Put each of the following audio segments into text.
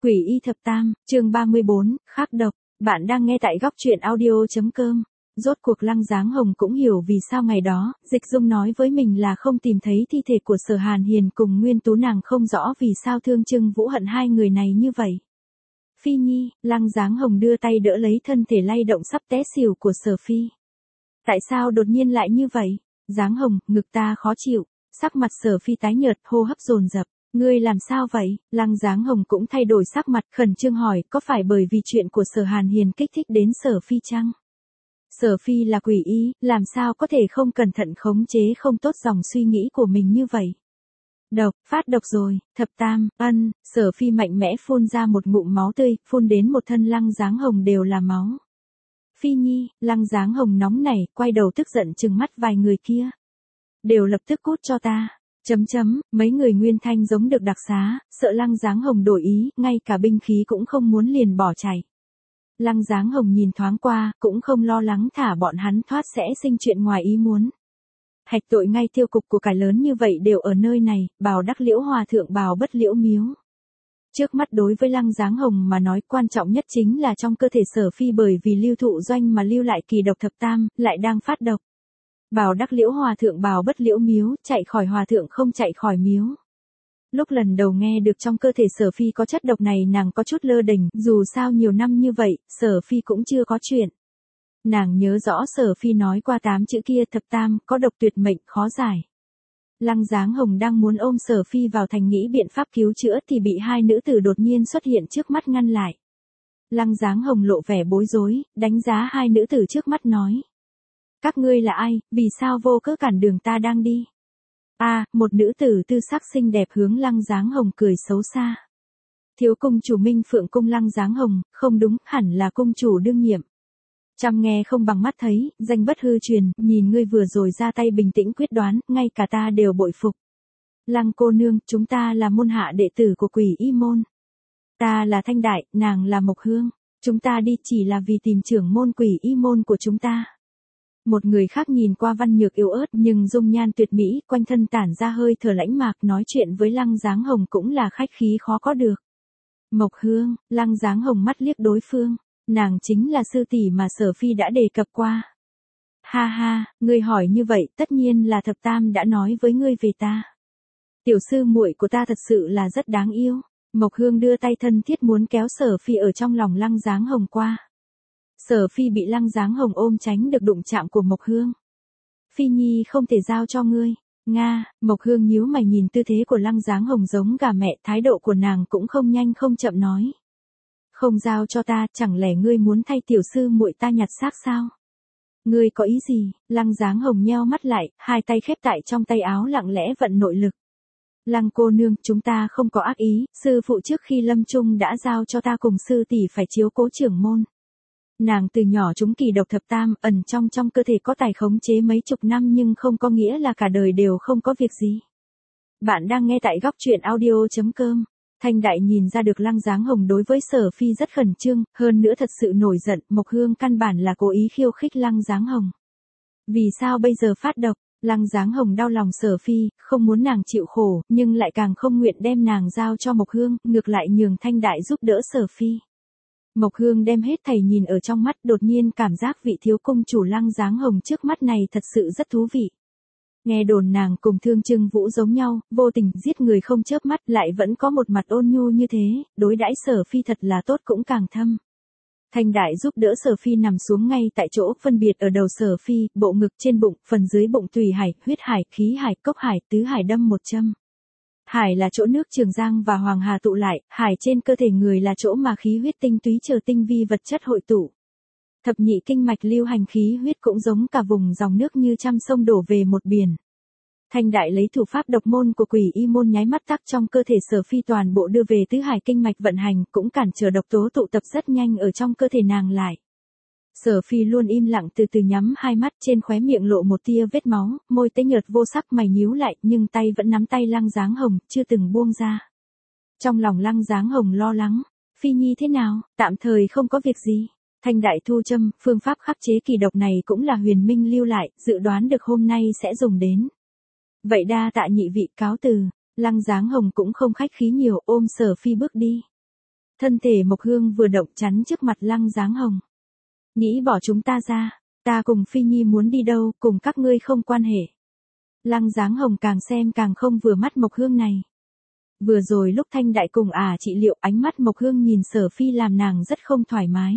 Quỷ y thập tam, chương 34, khắc độc. Bạn đang nghe tại góc truyện audio.com. Rốt cuộc Lăng Giáng Hồng cũng hiểu vì sao ngày đó, Dịch Dung nói với mình là không tìm thấy thi thể của Sở Hàn Hiền cùng Nguyên Tú, nàng không rõ vì sao Thương Trưng Vũ hận hai người này như vậy. Phi Nhi, Lăng Giáng Hồng đưa tay đỡ lấy thân thể lay động sắp té xỉu của Sở Phi. Tại sao đột nhiên lại như vậy? Giáng Hồng, ngực ta khó chịu. Sắc mặt Sở Phi tái nhợt, hô hấp dồn dập. Ngươi làm sao vậy? Lăng Giáng Hồng cũng thay đổi sắc mặt, khẩn trương hỏi, có phải bởi vì chuyện của Sở Hàn Hiền kích thích đến Sở Phi chăng? Sở Phi là quỷ y, làm sao có thể không cẩn thận khống chế không tốt dòng suy nghĩ của mình như vậy? Độc, phát độc rồi, thập tam, Sở Phi mạnh mẽ phun ra một ngụm máu tươi, phun đến một thân Lăng Giáng Hồng đều là máu. Phi Nhi, Lăng Giáng Hồng nóng nảy, quay đầu tức giận trừng mắt vài người kia. Đều lập tức cút cho ta. Mấy người Nguyên Thanh giống được đặc xá, sợ Lăng Giáng Hồng đổi ý, ngay cả binh khí cũng không muốn liền bỏ chạy. Lăng Giáng Hồng nhìn thoáng qua, cũng không lo lắng thả bọn hắn thoát sẽ sinh chuyện ngoài ý muốn. Hạch tội ngay tiêu cục của cải lớn như vậy đều ở nơi này, bào đắc liễu hòa thượng bào bất liễu miếu. Trước mắt đối với Lăng Giáng Hồng mà nói quan trọng nhất chính là trong cơ thể Sở Phi bởi vì lưu thụ doanh mà lưu lại kỳ độc thập tam, lại đang phát độc. Bào đắc liễu hòa thượng bào bất liễu miếu, chạy khỏi hòa thượng không chạy khỏi miếu. Lúc lần đầu nghe được trong cơ thể Sở Phi có chất độc này nàng có chút lơ đỉnh, dù sao nhiều năm như vậy, Sở Phi cũng chưa có chuyện. Nàng nhớ rõ Sở Phi nói qua 8 chữ kia thập tam, có độc tuyệt mệnh, khó giải. Lăng Giáng Hồng đang muốn ôm Sở Phi vào thành nghĩ biện pháp cứu chữa thì bị hai nữ tử đột nhiên xuất hiện trước mắt ngăn lại. Lăng Giáng Hồng lộ vẻ bối rối, đánh giá hai nữ tử trước mắt nói. Các ngươi là ai, vì sao vô cớ cản đường ta đang đi? Một nữ tử tư sắc xinh đẹp hướng Lăng Giáng Hồng cười xấu xa. Thiếu cung chủ Minh Phượng cung Lăng Giáng Hồng, không đúng, hẳn là cung chủ đương nhiệm. Chăm nghe không bằng mắt thấy, danh bất hư truyền, nhìn ngươi vừa rồi ra tay bình tĩnh quyết đoán, ngay cả ta đều bội phục. Lăng cô nương, chúng ta là môn hạ đệ tử của Quỷ Y môn. Ta là Thanh Đại, nàng là Mộc Hương, chúng ta đi chỉ là vì tìm trưởng môn Quỷ Y môn của chúng ta. Một người khác nhìn qua văn nhược yếu ớt nhưng dung nhan tuyệt mỹ, quanh thân tản ra hơi thở lãnh mạc, nói chuyện với Lăng Giáng Hồng cũng là khách khí khó có được. Mộc Hương, Lăng Giáng Hồng mắt liếc đối phương, nàng chính là sư tỷ mà Sở Phi đã đề cập qua. Ha ha, ngươi hỏi như vậy, tất nhiên là thập tam đã nói với ngươi về ta. Tiểu sư muội của ta thật sự là rất đáng yêu. Mộc Hương đưa tay thân thiết muốn kéo Sở Phi ở trong lòng Lăng Giáng Hồng qua. Sở Phi bị Lăng Giáng Hồng ôm tránh được đụng chạm của Mộc Hương. Phi Nhi không thể giao cho ngươi. Nga, Mộc Hương nhíu mày nhìn tư thế của Lăng Giáng Hồng giống gà mẹ, thái độ của nàng cũng không nhanh không chậm nói. Không giao cho ta, chẳng lẽ ngươi muốn thay tiểu sư muội ta nhặt xác sao? Ngươi có ý gì? Lăng Giáng Hồng nheo mắt lại, hai tay khép tại trong tay áo lặng lẽ vận nội lực. Lăng cô nương, chúng ta không có ác ý, sư phụ trước khi lâm chung đã giao cho ta cùng sư tỷ phải chiếu cố trưởng môn. Nàng từ nhỏ trúng kỳ độc thập tam, ẩn trong cơ thể có tài khống chế mấy chục năm nhưng không có nghĩa là cả đời đều không có việc gì. Bạn đang nghe tại góc truyện audio.com. Thanh Đại nhìn ra được Lăng Giáng Hồng đối với Sở Phi rất khẩn trương, hơn nữa thật sự nổi giận, Mộc Hương căn bản là cố ý khiêu khích Lăng Giáng Hồng. Vì sao bây giờ phát độc? Lăng Giáng Hồng đau lòng Sở Phi, không muốn nàng chịu khổ, nhưng lại càng không nguyện đem nàng giao cho Mộc Hương, ngược lại nhường Thanh Đại giúp đỡ Sở Phi. Mộc Hương đem hết thảy nhìn ở trong mắt, đột nhiên cảm giác vị thiếu cung chủ Lăng Giáng Hồng trước mắt này thật sự rất thú vị. Nghe đồn nàng cùng Thương Trưng Vũ giống nhau, vô tình giết người không chớp mắt, lại vẫn có một mặt ôn nhu như thế, đối đãi Sở Phi thật là tốt cũng càng thâm. Thanh Đại giúp đỡ Sở Phi nằm xuống ngay tại chỗ, phân biệt ở đầu Sở Phi, bộ ngực, trên bụng, phần dưới bụng tùy hải, huyết hải, khí hải, cốc hải, tứ hải đâm một châm. Hải là chỗ nước Trường Giang và Hoàng Hà tụ lại, hải trên cơ thể người là chỗ mà khí huyết tinh túy chờ tinh vi vật chất hội tụ. Thập nhị kinh mạch lưu hành khí huyết cũng giống cả vùng dòng nước như trăm sông đổ về một biển. Thanh Đại lấy thủ pháp độc môn của Quỷ Y môn nháy mắt tắc trong cơ thể Sở Phi toàn bộ đưa về tứ hải kinh mạch vận hành, cũng cản trở độc tố tụ tập rất nhanh ở trong cơ thể nàng lại. Sở Phi luôn im lặng từ từ nhắm hai mắt, trên khóe miệng lộ một tia vết máu, môi tái nhợt vô sắc, mày nhíu lại, nhưng tay vẫn nắm tay Lăng Giáng Hồng, chưa từng buông ra. Trong lòng Lăng Giáng Hồng lo lắng, Phi Nhi thế nào, tạm thời không có việc gì. Thanh Đại thu châm, phương pháp khắc chế kỳ độc này cũng là Huyền Minh lưu lại, dự đoán được hôm nay sẽ dùng đến. Vậy đa tạ nhị vị, cáo từ. Lăng Giáng Hồng cũng không khách khí nhiều, ôm Sở Phi bước đi. Thân thể Mộc Hương vừa động chắn trước mặt Lăng Giáng Hồng. Nghĩ bỏ chúng ta ra, ta cùng Phi Nhi muốn đi đâu, cùng các ngươi không quan hệ. Lăng Giáng Hồng càng xem càng không vừa mắt Mộc Hương này. Vừa rồi lúc Thanh Đại cùng trị liệu, ánh mắt Mộc Hương nhìn Sở Phi làm nàng rất không thoải mái.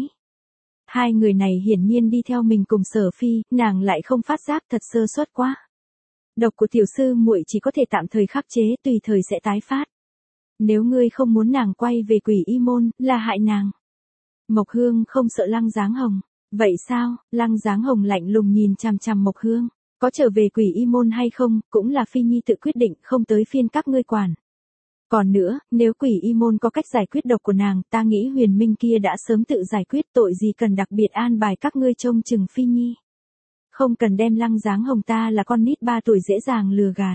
Hai người này hiển nhiên đi theo mình cùng Sở Phi, nàng lại không phát giác, thật sơ suất quá. Độc của tiểu sư muội chỉ có thể tạm thời khắc chế, tùy thời sẽ tái phát. Nếu ngươi không muốn nàng quay về Quỷ Y môn, là hại nàng. Mộc Hương không sợ Lăng Giáng Hồng. Vậy sao? Lăng Giáng Hồng lạnh lùng nhìn chằm chằm Mộc Hương. Có trở về Quỷ Y môn hay không, cũng là Phi Nhi tự quyết định, không tới phiên các ngươi quản. Còn nữa, nếu Quỷ Y môn có cách giải quyết độc của nàng, ta nghĩ Huyền Minh kia đã sớm tự giải quyết, tội gì cần đặc biệt an bài các ngươi trông chừng Phi Nhi. Không cần đem Lăng Giáng Hồng ta là con nít 3 tuổi dễ dàng lừa gạt.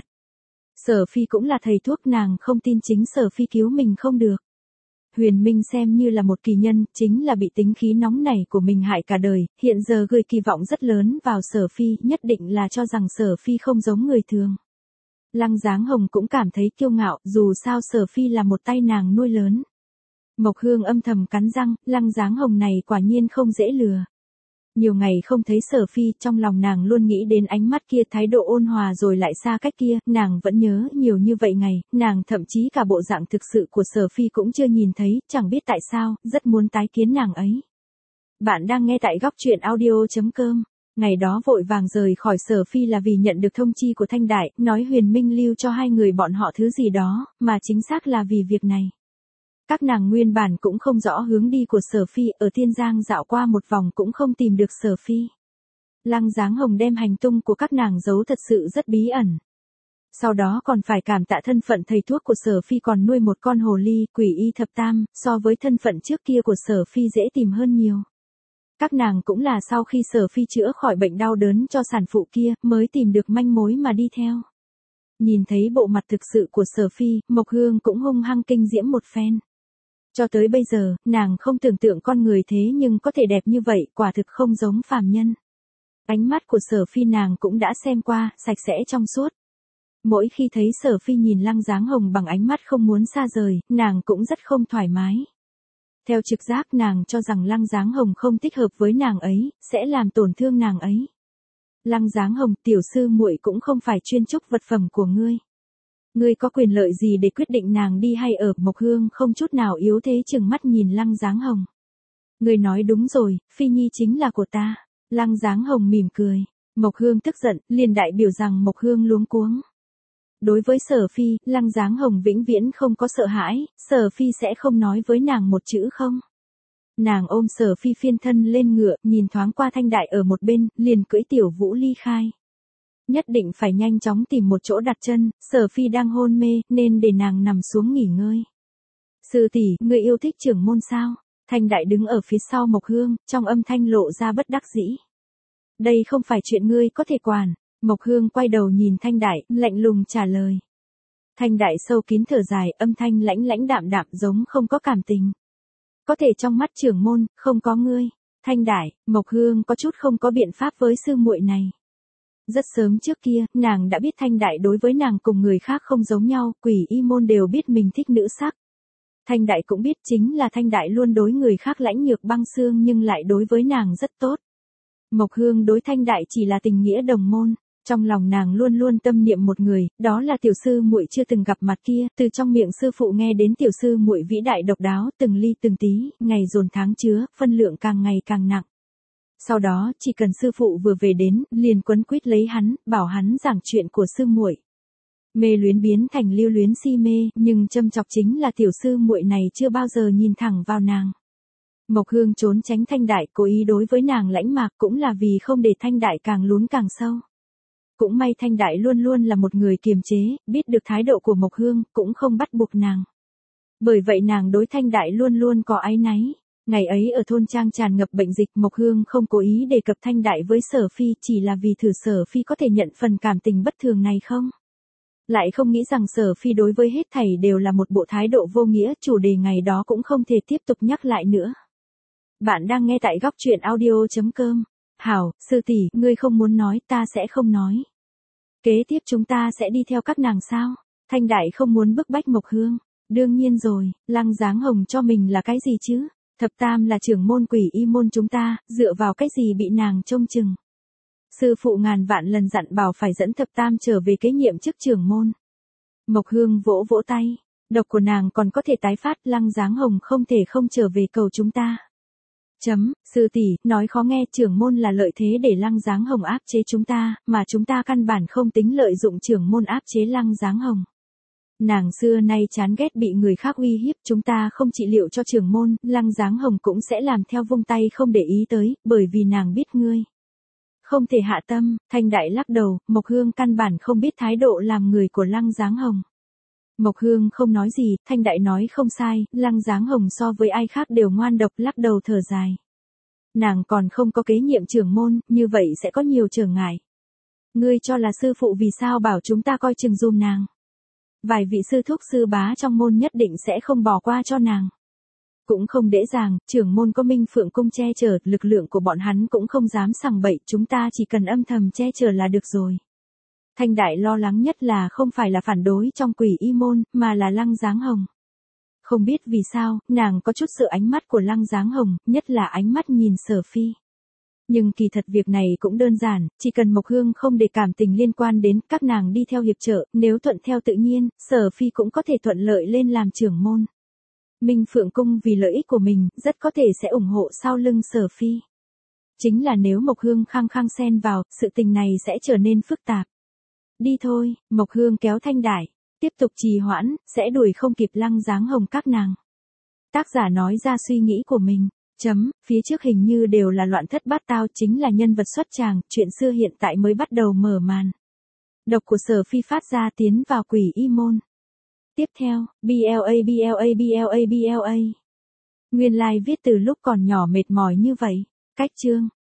Sở Phi cũng là thầy thuốc, nàng không tin chính Sở Phi cứu mình không được. Huyền Minh xem như là một kỳ nhân, chính là bị tính khí nóng nảy của mình hại cả đời, hiện giờ gửi kỳ vọng rất lớn vào Sở Phi, nhất định là cho rằng Sở Phi không giống người thường. Lăng Giáng Hồng cũng cảm thấy kiêu ngạo, dù sao Sở Phi là một tay nàng nuôi lớn. Mộc Hương âm thầm cắn răng, Lăng Giáng Hồng này quả nhiên không dễ lừa. Nhiều ngày không thấy Sở Phi, trong lòng nàng luôn nghĩ đến ánh mắt kia, thái độ ôn hòa rồi lại xa cách kia, nàng vẫn nhớ nhiều như vậy ngày, nàng thậm chí cả bộ dạng thực sự của Sở Phi cũng chưa nhìn thấy, chẳng biết tại sao, rất muốn tái kiến nàng ấy. Bạn đang nghe tại góc truyện audio.com. Ngày đó vội vàng rời khỏi Sở Phi là vì nhận được thông chi của Thanh Đại, nói Huyền Minh lưu cho hai người bọn họ thứ gì đó, mà chính xác là vì việc này. Các nàng nguyên bản cũng không rõ hướng đi của Sở Phi, ở Thiên Giang dạo qua một vòng cũng không tìm được Sở Phi. Lăng Giáng Hồng đem hành tung của các nàng giấu thật sự rất bí ẩn. Sau đó còn phải cảm tạ thân phận thầy thuốc của Sở Phi còn nuôi một con hồ ly, Quỷ Y thập tam, so với thân phận trước kia của Sở Phi dễ tìm hơn nhiều. Các nàng cũng là sau khi Sở Phi chữa khỏi bệnh đau đớn cho sản phụ kia, mới tìm được manh mối mà đi theo. Nhìn thấy bộ mặt thực sự của Sở Phi, Mộc Hương cũng hung hăng kinh diễm một phen. Cho tới bây giờ, nàng không tưởng tượng con người thế nhưng có thể đẹp như vậy, quả thực không giống phàm nhân. Ánh mắt của Sở Phi nàng cũng đã xem qua, sạch sẽ trong suốt. Mỗi khi thấy Sở Phi nhìn Lăng Giáng Hồng bằng ánh mắt không muốn xa rời, nàng cũng rất không thoải mái. Theo trực giác nàng cho rằng Lăng Giáng Hồng không thích hợp với nàng ấy, sẽ làm tổn thương nàng ấy. Lăng Giáng Hồng, tiểu sư muội cũng không phải chuyên chúc vật phẩm của ngươi. Ngươi có quyền lợi gì để quyết định nàng đi hay ở? Mộc Hương không chút nào yếu thế chừng mắt nhìn Lăng Giáng Hồng. Ngươi nói đúng rồi, Phi Nhi chính là của ta. Lăng Giáng Hồng mỉm cười. Mộc Hương tức giận, liền đại biểu rằng Mộc Hương luống cuống. Đối với Sở Phi, Lăng Giáng Hồng vĩnh viễn không có sợ hãi, Sở Phi sẽ không nói với nàng một chữ không. Nàng ôm Sở Phi phiên thân lên ngựa, nhìn thoáng qua Thanh Đại ở một bên, liền cưỡi Tiểu Vũ ly khai. Nhất định phải nhanh chóng tìm một chỗ đặt chân, Sở Phi đang hôn mê, nên để nàng nằm xuống nghỉ ngơi. Sư tỷ, ngươi yêu thích trưởng môn sao? Thanh Đại đứng ở phía sau Mộc Hương, trong âm thanh lộ ra bất đắc dĩ. Đây không phải chuyện ngươi có thể quản. Mộc Hương quay đầu nhìn Thanh Đại, lạnh lùng trả lời. Thanh Đại sâu kín thở dài, âm thanh lãnh lãnh đạm đạm giống không có cảm tình. Có thể trong mắt trưởng môn, không có ngươi. Thanh Đại, Mộc Hương có chút không có biện pháp với sư muội này. Rất sớm trước kia, nàng đã biết Thanh Đại đối với nàng cùng người khác không giống nhau, Quỷ Y môn đều biết mình thích nữ sắc. Thanh Đại cũng biết chính là Thanh Đại luôn đối người khác lãnh nhược băng xương nhưng lại đối với nàng rất tốt. Mộc Hương đối Thanh Đại chỉ là tình nghĩa đồng môn. Trong lòng nàng luôn luôn tâm niệm một người, đó là tiểu sư muội chưa từng gặp mặt kia, từ trong miệng sư phụ nghe đến tiểu sư muội vĩ đại độc đáo, từng ly từng tí, ngày dồn tháng chứa, phân lượng càng ngày càng nặng. Sau đó, chỉ cần sư phụ vừa về đến, liền quấn quýt lấy hắn, bảo hắn giảng chuyện của sư muội. Mê luyến biến thành lưu luyến si mê, nhưng châm chọc chính là tiểu sư muội này chưa bao giờ nhìn thẳng vào nàng. Mộc Hương trốn tránh Thanh Đại, cố ý đối với nàng lãnh mạc cũng là vì không để Thanh Đại càng lún càng sâu. Cũng may Thanh Đại luôn luôn là một người kiềm chế, biết được thái độ của Mộc Hương, cũng không bắt buộc nàng. Bởi vậy nàng đối Thanh Đại luôn luôn có áy náy. Ngày ấy ở thôn trang tràn ngập bệnh dịch, Mộc Hương không cố ý đề cập Thanh Đại với Sở Phi, chỉ là vì thử Sở Phi có thể nhận phần cảm tình bất thường này không. Lại không nghĩ rằng Sở Phi đối với hết thảy đều là một bộ thái độ vô nghĩa, chủ đề ngày đó cũng không thể tiếp tục nhắc lại nữa. Bạn đang nghe tại góc truyện audio.com. Hảo, sư tỷ, ngươi không muốn nói, ta sẽ không nói. Kế tiếp chúng ta sẽ đi theo các nàng sao? Thanh Đại không muốn bức bách Mộc Hương. Đương nhiên rồi, Lăng Giáng Hồng cho mình là cái gì chứ? Thập Tam là trưởng môn Quỷ Y môn chúng ta, dựa vào cái gì bị nàng trông chừng? Sư phụ ngàn vạn lần dặn bảo phải dẫn Thập Tam trở về kế nhiệm chức trưởng môn. Mộc Hương vỗ vỗ tay, độc của nàng còn có thể tái phát, Lăng Giáng Hồng không thể không trở về cầu chúng ta. Sư tỷ, nói khó nghe, trưởng môn là lợi thế để Lăng Giáng Hồng áp chế chúng ta, mà chúng ta căn bản không tính lợi dụng trưởng môn áp chế Lăng Giáng Hồng. Nàng xưa nay chán ghét bị người khác uy hiếp, chúng ta không trị liệu cho trưởng môn, Lăng Giáng Hồng cũng sẽ làm theo vung tay không để ý tới, bởi vì nàng biết ngươi không thể hạ tâm. Thanh Đại lắc đầu, Mộc Hương căn bản không biết thái độ làm người của Lăng Giáng Hồng. Mộc Hương không nói gì, Thanh Đại nói không sai, Lăng Giáng Hồng so với ai khác đều ngoan độc, lắc đầu thở dài. Nàng còn không có kế nhiệm trưởng môn, như vậy sẽ có nhiều trở ngại. Ngươi cho là sư phụ vì sao bảo chúng ta coi chừng dùm nàng? Vài vị sư thúc sư bá trong môn nhất định sẽ không bỏ qua cho nàng. Cũng không dễ dàng, trưởng môn có Minh Phượng cung che chở, lực lượng của bọn hắn cũng không dám sằng bậy, chúng ta chỉ cần âm thầm che chở là được rồi. Thanh Đại lo lắng nhất là không phải là phản đối trong Quỷ Y môn, mà là Lăng Giáng Hồng. Không biết vì sao, nàng có chút sợ ánh mắt của Lăng Giáng Hồng, nhất là ánh mắt nhìn Sở Phi. Nhưng kỳ thật việc này cũng đơn giản, chỉ cần Mộc Hương không để cảm tình liên quan đến các nàng đi theo hiệp trợ, nếu thuận theo tự nhiên, Sở Phi cũng có thể thuận lợi lên làm trưởng môn. Minh Phượng cung vì lợi ích của mình, rất có thể sẽ ủng hộ sau lưng Sở Phi. Chính là nếu Mộc Hương khăng khăng xen vào, sự tình này sẽ trở nên phức tạp. Đi thôi, Mộc Hương kéo Thanh Đại, tiếp tục trì hoãn, sẽ đuổi không kịp Lăng Giáng Hồng các nàng. Tác giả nói ra suy nghĩ của mình. Phía trước hình như đều là loạn thất bát tao, chính là nhân vật xuất tràng, chuyện xưa hiện tại mới bắt đầu mở màn. Độc của Sở Phi phát ra tiến vào Quỷ Y môn. Tiếp theo, BLA. Nguyên lai viết từ lúc còn nhỏ mệt mỏi như vậy. Cách chương.